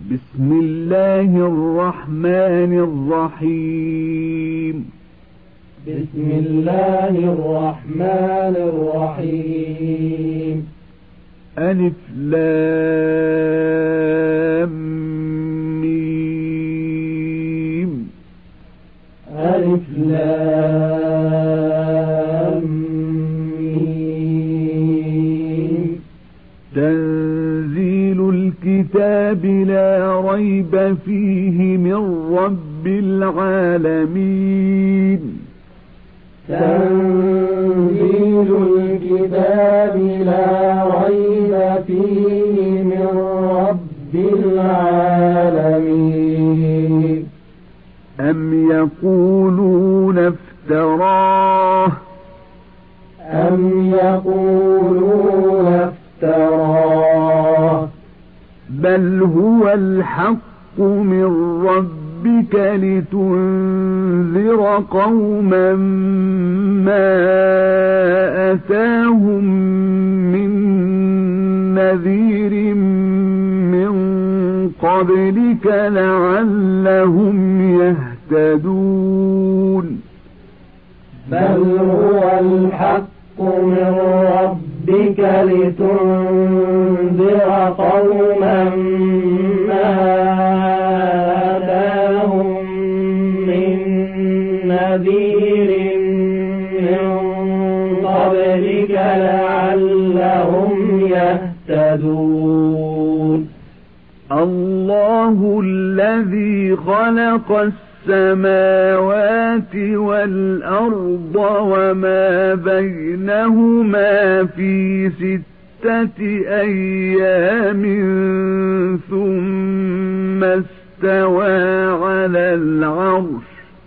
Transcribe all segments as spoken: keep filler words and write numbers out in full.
بسم الله الرحمن الرحيم بسم الله الرحمن الرحيم ألف لام ميم ألف لام ميم تنزيل الكتاب لا ريب فيه من رب العالمين تنزيل الكتاب لا ريب فيه من رب العالمين أم يقولون افتراه أم يقولون افتراه بل هو الحق من ربك لتنذر قوما ما أتاهم من نذير من قبلك لعلهم يهتدون بل هو الحق من ربك لتنذر قوما ما أتاهم من نذير من قبلك لعلهم يهتدون الله الذي خلق السماوات والأرض وما بينهما في ستة أيام ثم استوى على العرش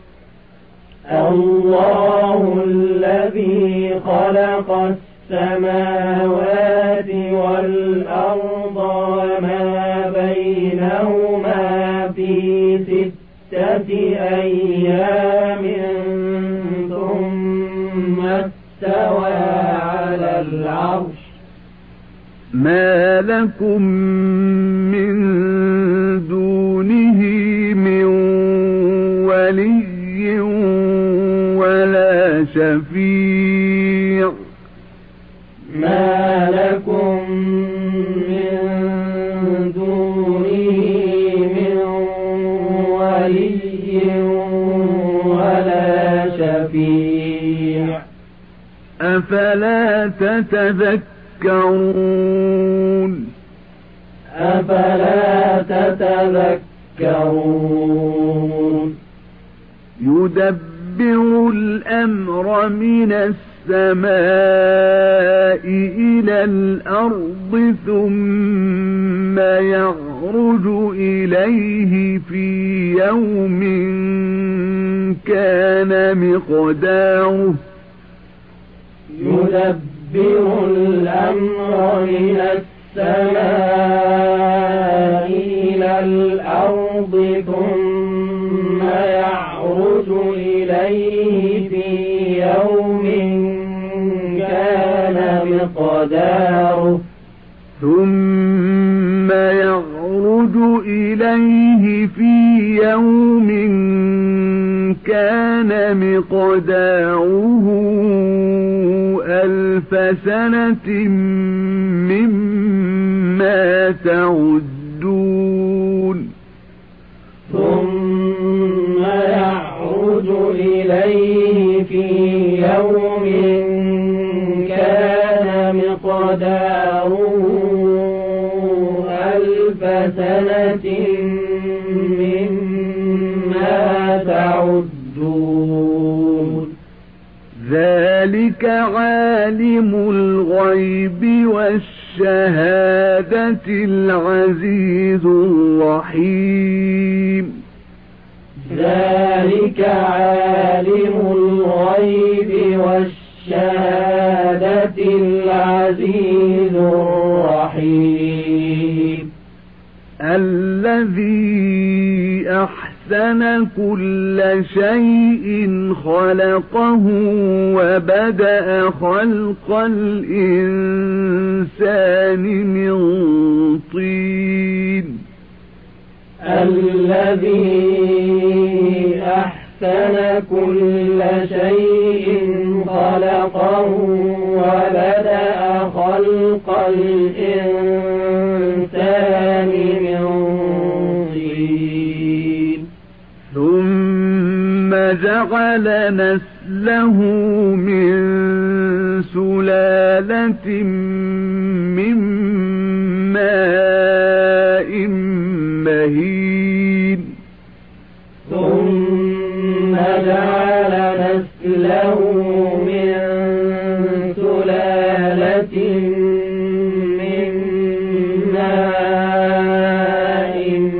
الله الذي خلق السماوات والأرض وما بينهما في ستة أيام ثم استوى على العرش ما لكم من دونه من ولي ولا شفيع ما لكم من دونه من ولي ولا شفيع أفلا تتذكرون أفلا تتذكرون يدبر الأمر من السماء إلى الأرض ثم يعرج إليه في يوم كان مقداره يدبر الأمر من السماء إلى الأرض ثم يعرج إليه في يوم كان مقداره ثم يعرج إليه في يوم كان مقداره ألف سنة مما تعدون ثم يعرج إليه في يوم كان مقداره ألف سنة مما تعدون ذلك عالم الغيب والشهادة العزيز الرحيم ذلك عالم الغيب والشهادة العزيز الرحيم الذي أحسن كل شيء خلقه وبدأ خلق الإنسان من طين الذي أحسن كل شيء خلقه وبدأ خلق الإنسان من طين ثم جعل نسله من سلالة من ماء مهين ثم جعل نسله من سلالة من ماء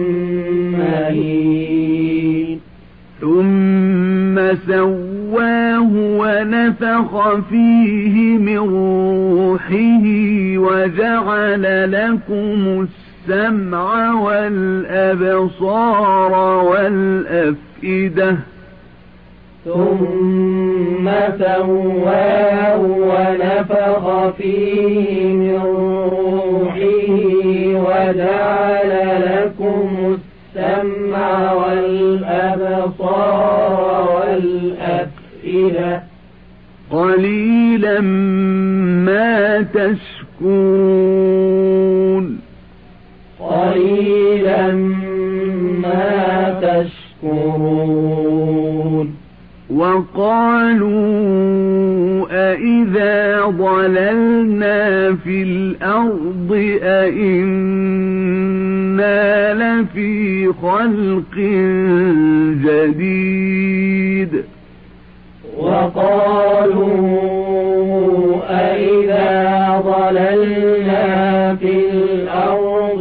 مهين ثم سواه ونفخ فيه من روحه وجعل لكم السمع والأبصار والأفئدة ثم سواه ونفخ فيه من روحه وجعل لكم السمع والأبصار والأفئدة قليلا ما تشكرون قليلا ما تشكرون وقالوا أإذا ضللنا في الأرض أإنا لفي خلق جديد وقالوا أإذا ضللنا في الأرض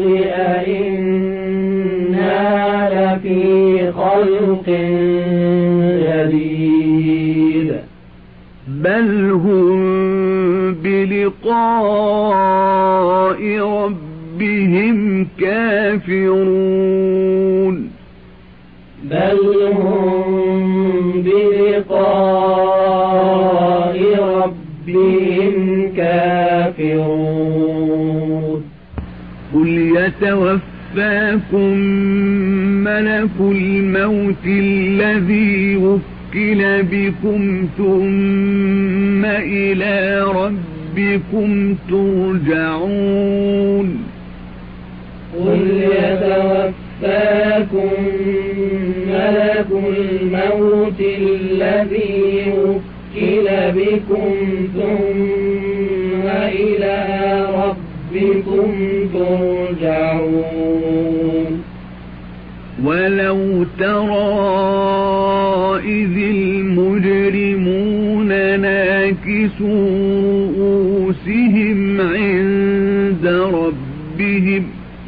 أإنا لفي خلق جديد بل هم بلقاء ربهم كافرون بل هم بلقاء ربهم كافرون قل يتوفاكم ملك الموت الذي وكل بكم ثم إلى ربكم ترجعون قل يتوفاكم ملك الموت الذي وكل بكم ثم إلى ربكم ترجعون ولو ترى إذ المجرمون ناكسوا رؤوسهم عند ربهم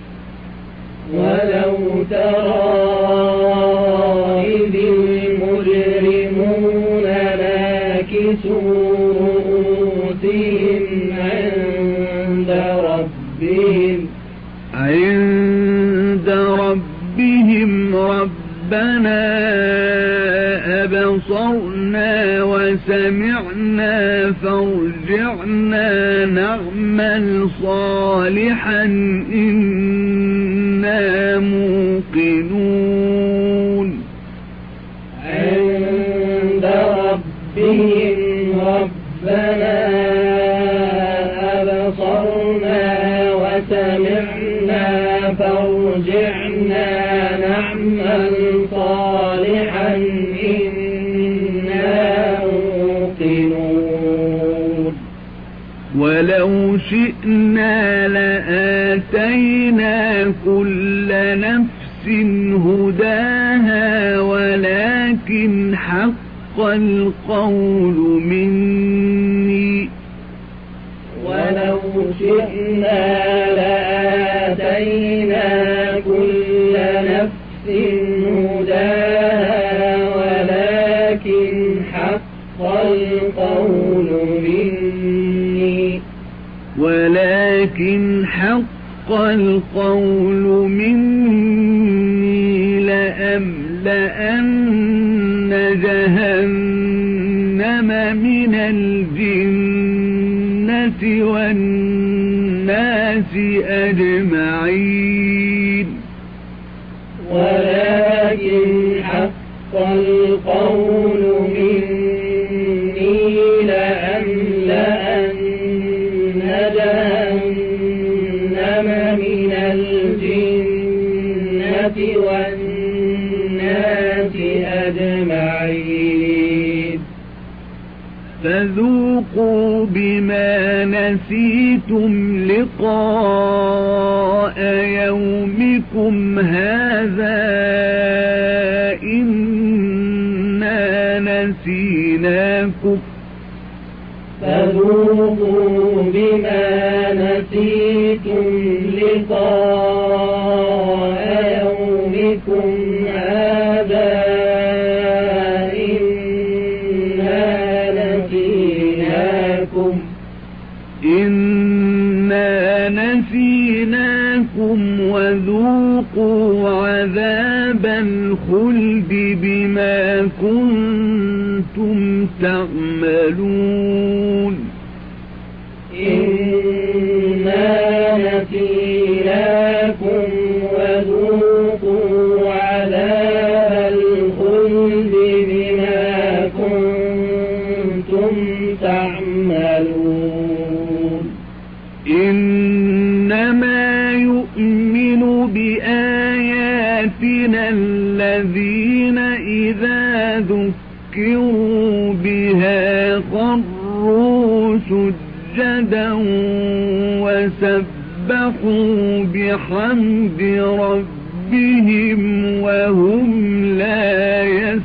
ولو ترى إذ المجرمون ناكسوا رؤوسهم عند ربهم عند ربهم ربنا أبصرنا وسمعنا فارجعنا نعمل صالحا إنا موقنون عند ربهم ربنا أبصرنا وسمعنا فارجعنا نعمل صالحا إنا موقنون ولو شئنا لآتينا كل نفس هداها ولكن حق القول مني ولو شئنا لآتينا كل نفس هداها ولكن حق القول مني ولكن حق القول مني لأملأن جهنم من الجنة والناس أجمعين ولكن حق القول مني لأملأن جهنم من الجنة والناس أجمعين فذوقوا بما نسيتم لقاء يومكم هذا إنا نسيناكم فذوقوا بما نسيتم لقاء يومكم هذا إنا نسيناكم وذوقوا عذاب الخلد بما كنتم تعملون إنا نسيناكم وذوقوا عذاب الخلد بما كنتم تعملون إنما يؤمن بآياتنا الذين إذا ذكروا بها خروا سجدا وسبحوا بحمد ربهم وهم لا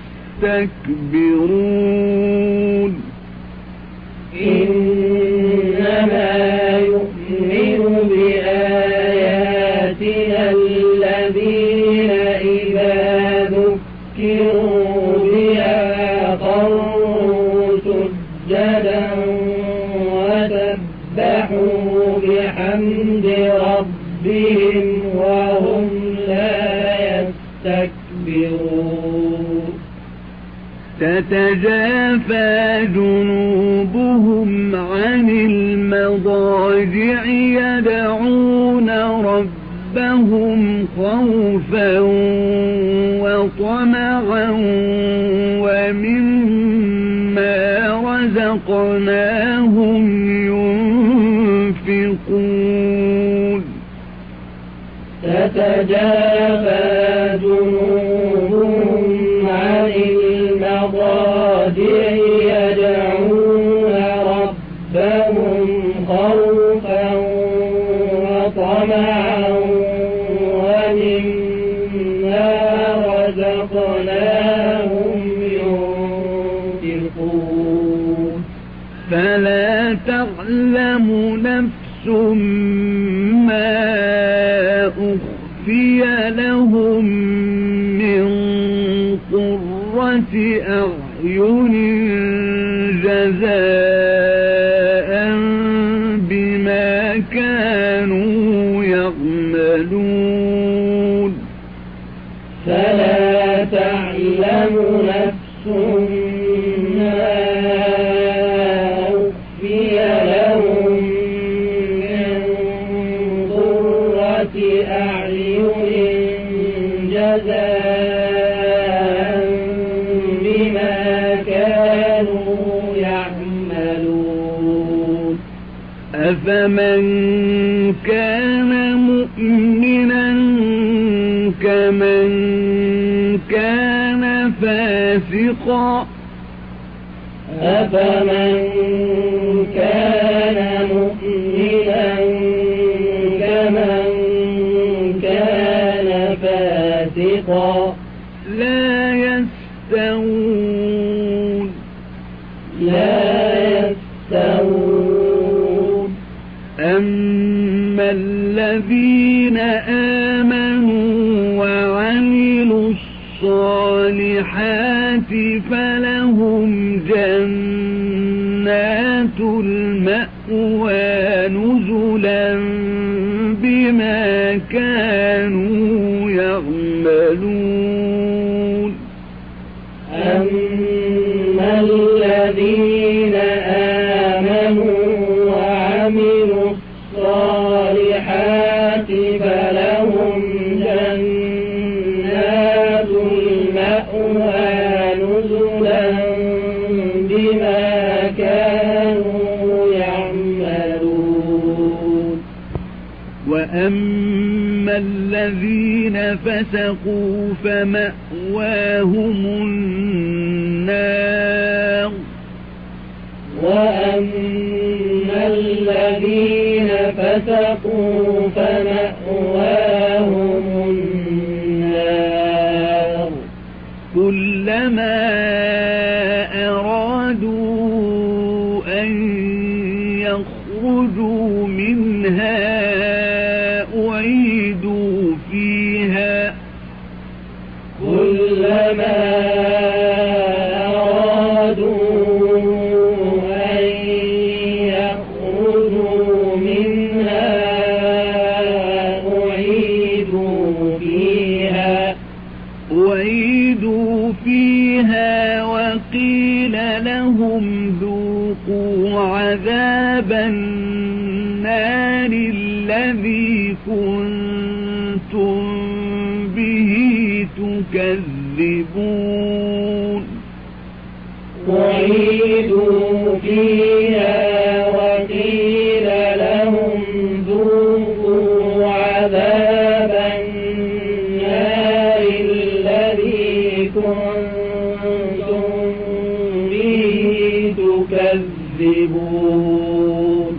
يستكبرون إنما يؤمن بآياتنا الذين إذا ذكروا بها خروا سجدا وسبحوا بحمد ربهم وهم لا يستكبرون تتجافى جنوبهم عن المضاجع يدعون ربهم خوفا وطمعا ومما رزقناهم ينفقون تتجافى جنوبهم عن المضاجع يدعون ربهم خوفا وطمعا ومما رزقناهم ينفقون فلا تعلم نفس ما أخفي لهم من قرة أعين جزاء بما كانوا يعملون فلا تعلم نفس ما أخفي لهم من قرة أعين جزاء بما كانوا يعملون أفمن كان مؤمنا كمن كان فاسقا أفمن كان مؤمنا كمن كان فاسقا لا يستوون لا يستوون أما الذين آمنوا وعملوا الصالحات فلهم جنات المأوى نزلا بما كانوا يعملون أما الذين آمنوا وعملوا الصالحات فلهم جنات الذين فسقوا فمأواهم النار وأما الذين فسقوا فمأواهم النار كلما أرادوا أن يخرجوا منها أعيدوا فيها كلما وقيل لهم ذوقوا عذاب النار الذي كنتم به تكذبون وعيدوا فيها وقيل لهم ذوقوا عذاب النار الذي كنتم تكذبون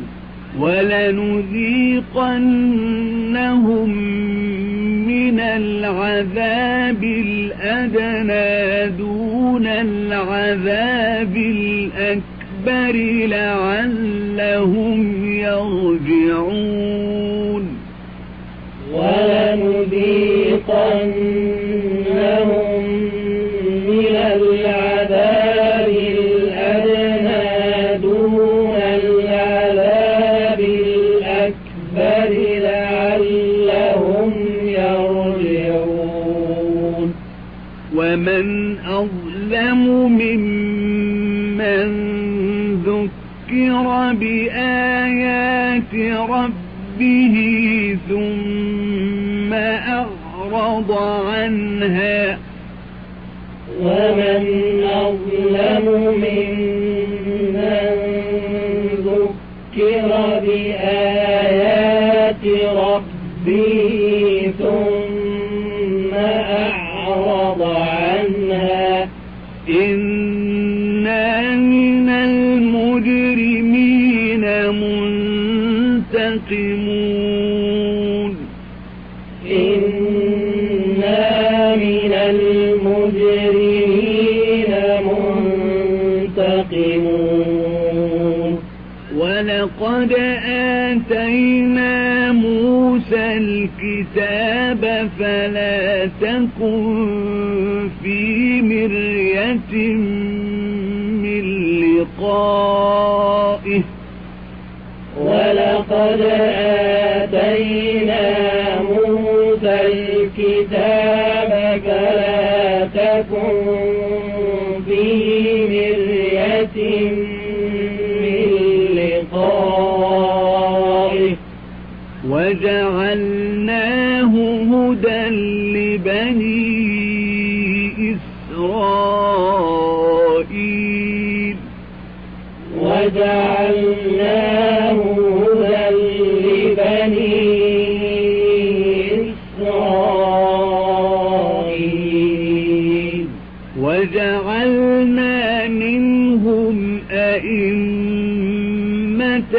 ولنذيقنهم من العذاب الأدنى دون العذاب الأكبر لعلهم يرجعون ولنذيقنهم من العذاب الأدنى دون العذاب الأكبر لعلهم يرجعون ومن أظلم ممن ذكر بآيات ربه ثم أعرض عنها ومن أظلم ممن ذكر بآيات ربه ثم أعرض عنها إنا من المجرمين منتقمون إنا من المجرمين منتقمون ولقد آتينا موسى الكتاب فلا تكن في مرية من لقائه ولقد آتينا موسى الكتاب فلا تكن في مرية من لقائه وجعلناه هدى لبني إسرائيل وجعلناه هدى لبني إسرائيل وجعلنا منهم أئمة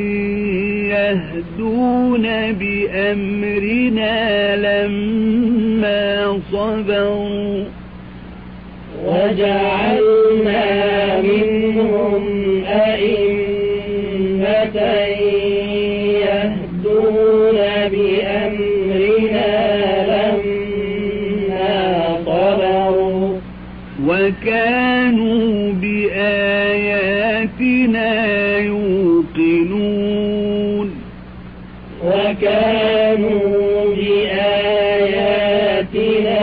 يهدون بأمرنا لما صبروا وجعلنا منهم أئمة يهدون بأمرنا لما صبروا وكانوا بآياتنا يوقنون وكانوا بآياتنا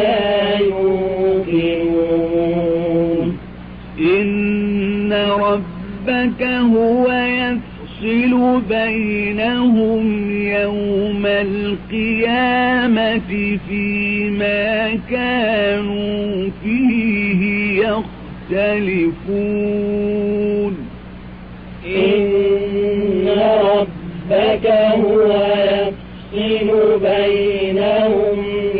يوقنون إن ربك هو يفصل بينهم يوم القيامة فيما كانوا فيه يختلفون إن ربك هو يفصل بينهم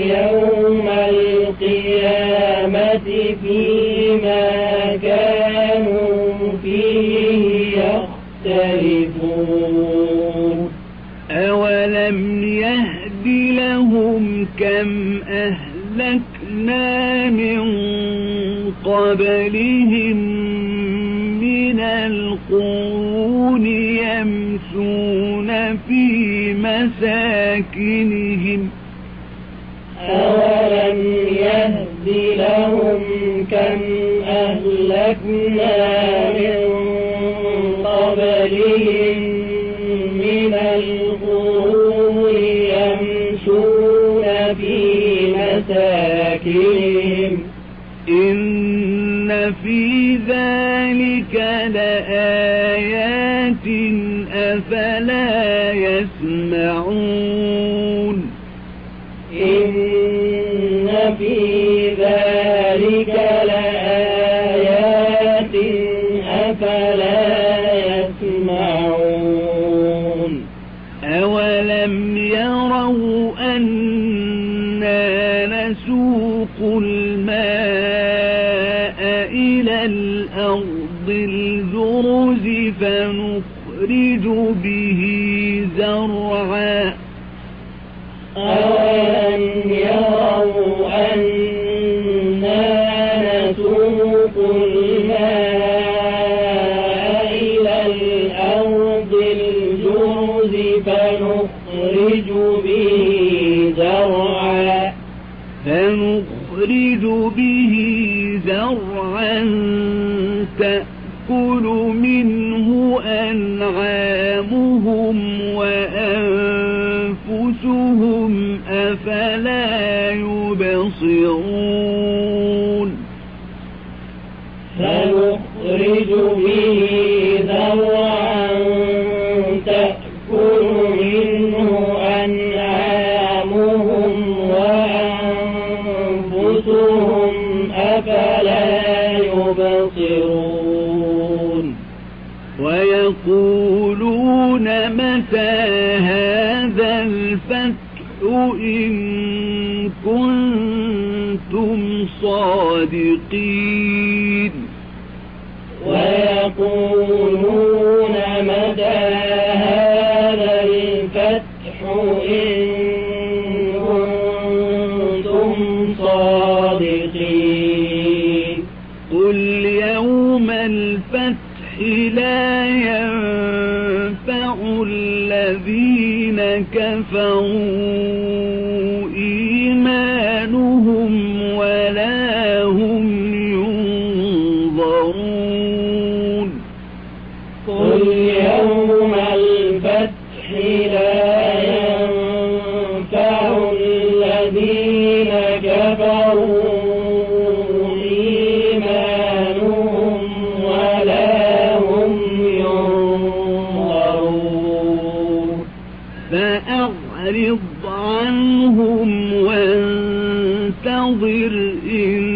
فيما كانوا فيه يختلفون أولم يهد لهم كم أهلكنا من قبلهم من القرون يمشون في مساكنهم أولم يهد لهم كم أهلكنا من قبلهم من القرون يمشون في مساكنهم إن في ذلك لآيات أفلا يسمعون إن في ذلك لآيات أفلا يسمعون أولم يروا أنا نسوق الماء إلى الأرض الجرز فنخرج به زرعا أولم يروا أنا نسوق الماء إلى الأرض الجرز فنخرج به زرعا فنخرج به زرعا تأكل منه أنعامهم وأنفسهم أفلا يبصرون فنخرج به زرعا تأكل منه أنعامهم وأنفسهم أفلا يبصرون ويقولون متى هذا الفتح إن كنتم صادقين ويقولون متى هذا الفتح إن كنتم صادقين قل يوم الفتح لا ينفع الذين كفروا إيمانهم ولا هم ينظرون قل يوم الفتح لا ينفع الذين كفروا إيمانهم ولا هم ينظرون فأعرض عنهم وانتظر إن